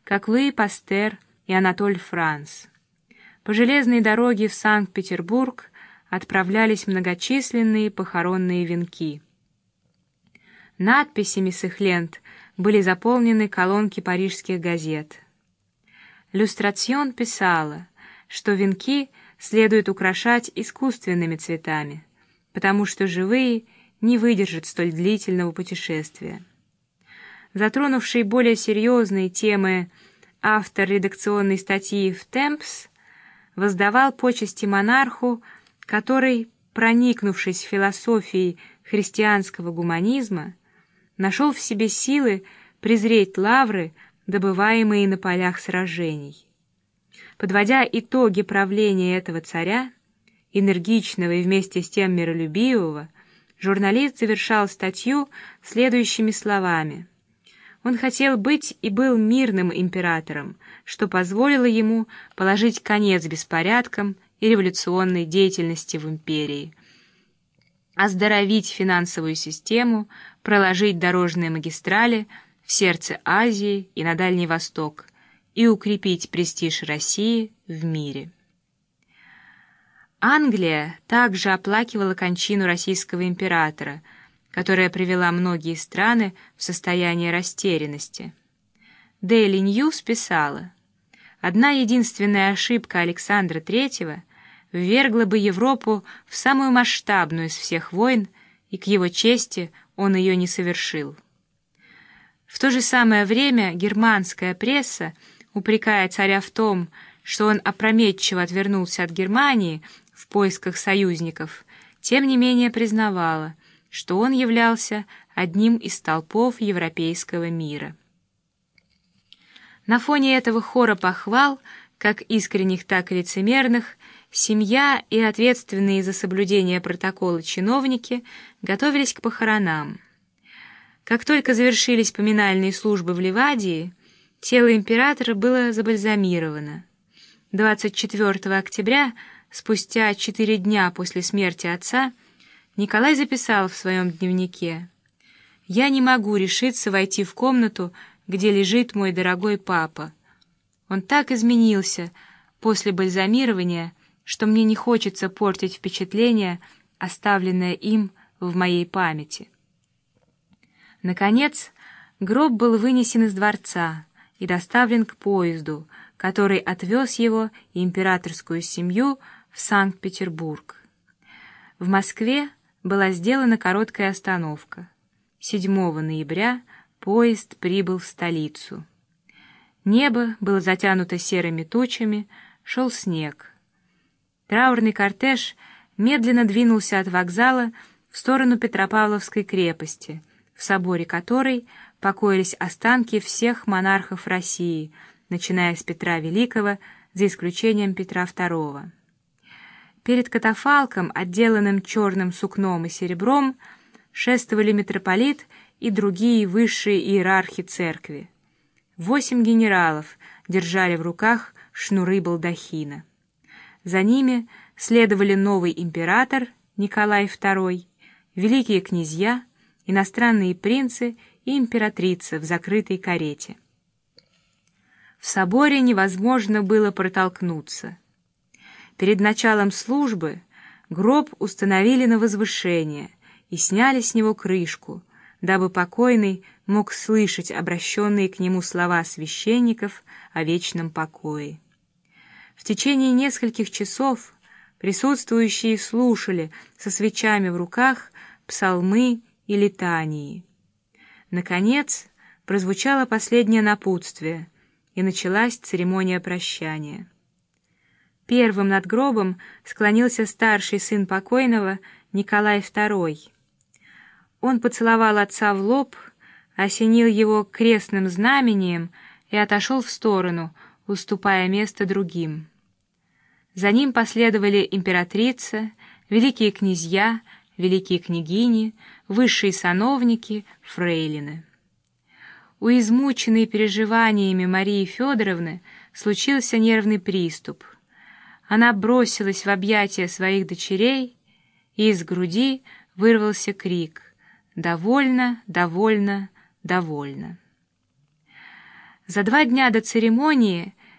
как Луи Пастер и Анатоль Франс. По железной дороге в Санкт-Петербург отправлялись многочисленные похоронные венки. Надписями с их лент были заполнены колонки парижских газет. «Люстрацион» писала, что венки следует украшать искусственными цветами, потому что живые не выдержат столь длительного путешествия. Затронувший более серьезные темы автор редакционной статьи в «Темпс» воздавал почести монарху, который, проникнувшись философией христианского гуманизма, нашел в себе силы презреть лавры, добываемые на полях сражений. Подводя итоги правления этого царя, энергичного и вместе с тем миролюбивого, журналист завершал статью следующими словами: «Он хотел быть и был мирным императором, что позволило ему положить конец беспорядкам и революционной деятельности в империи, оздоровить финансовую систему, проложить дорожные магистрали в сердце Азии и на Дальний Восток и укрепить престиж России в мире». Англия также оплакивала кончину российского императора, которая привела многие страны в состояние растерянности. Daily News писала: «Одна единственная ошибка Александра III ввергла бы Европу в самую масштабную из всех войн, и к его чести он ее не совершил». В то же самое время германская пресса, упрекая царя в том, что он опрометчиво отвернулся от Германии в поисках союзников, тем не менее признавала, что он являлся одним из столпов европейского мира. На фоне этого хора похвал, как искренних, так и лицемерных, семья и ответственные за соблюдение протокола чиновники готовились к похоронам. Как только завершились поминальные службы в Ливадии, тело императора было забальзамировано. 24 октября, спустя 4 дня после смерти отца, Николай записал в своем дневнике: «Я не могу решиться войти в комнату, где лежит мой дорогой папа. Он так изменился после бальзамирования, что мне не хочется портить впечатление, оставленное им в моей памяти». Наконец, гроб был вынесен из дворца и доставлен к поезду, который отвез его и императорскую семью в Санкт-Петербург. В Москве была сделана короткая остановка. 7 ноября поезд прибыл в столицу. Небо было затянуто серыми тучами, шел снег. Траурный кортеж медленно двинулся от вокзала в сторону Петропавловской крепости, в соборе которой покоились останки всех монархов России, начиная с Петра Великого, за исключением Петра II. Перед катафалком, отделанным черным сукном и серебром, шествовали митрополит и другие высшие иерархи церкви. 8 генералов держали в руках шнуры балдахина. За ними следовали новый император Николай II, великие князья, иностранные принцы и императрица в закрытой карете. В соборе невозможно было протолкнуться. Перед началом службы гроб установили на возвышение и сняли с него крышку, дабы покойный мог слышать обращенные к нему слова священников о вечном покое. В течение нескольких часов присутствующие слушали со свечами в руках псалмы и литании. Наконец прозвучало последнее напутствие, и началась церемония прощания. Первым над гробом склонился старший сын покойного Николай II. Он поцеловал отца в лоб, осенил его крестным знамением и отошел в сторону, уступая место другим. За ним последовали императрица, великие князья, великие княгини, высшие сановники, фрейлины. У измученной переживаниями Марии Федоровны случился нервный приступ. Она бросилась в объятия своих дочерей, и из груди вырвался крик: «Довольно, довольно, довольно!». За 2 дня до церемонии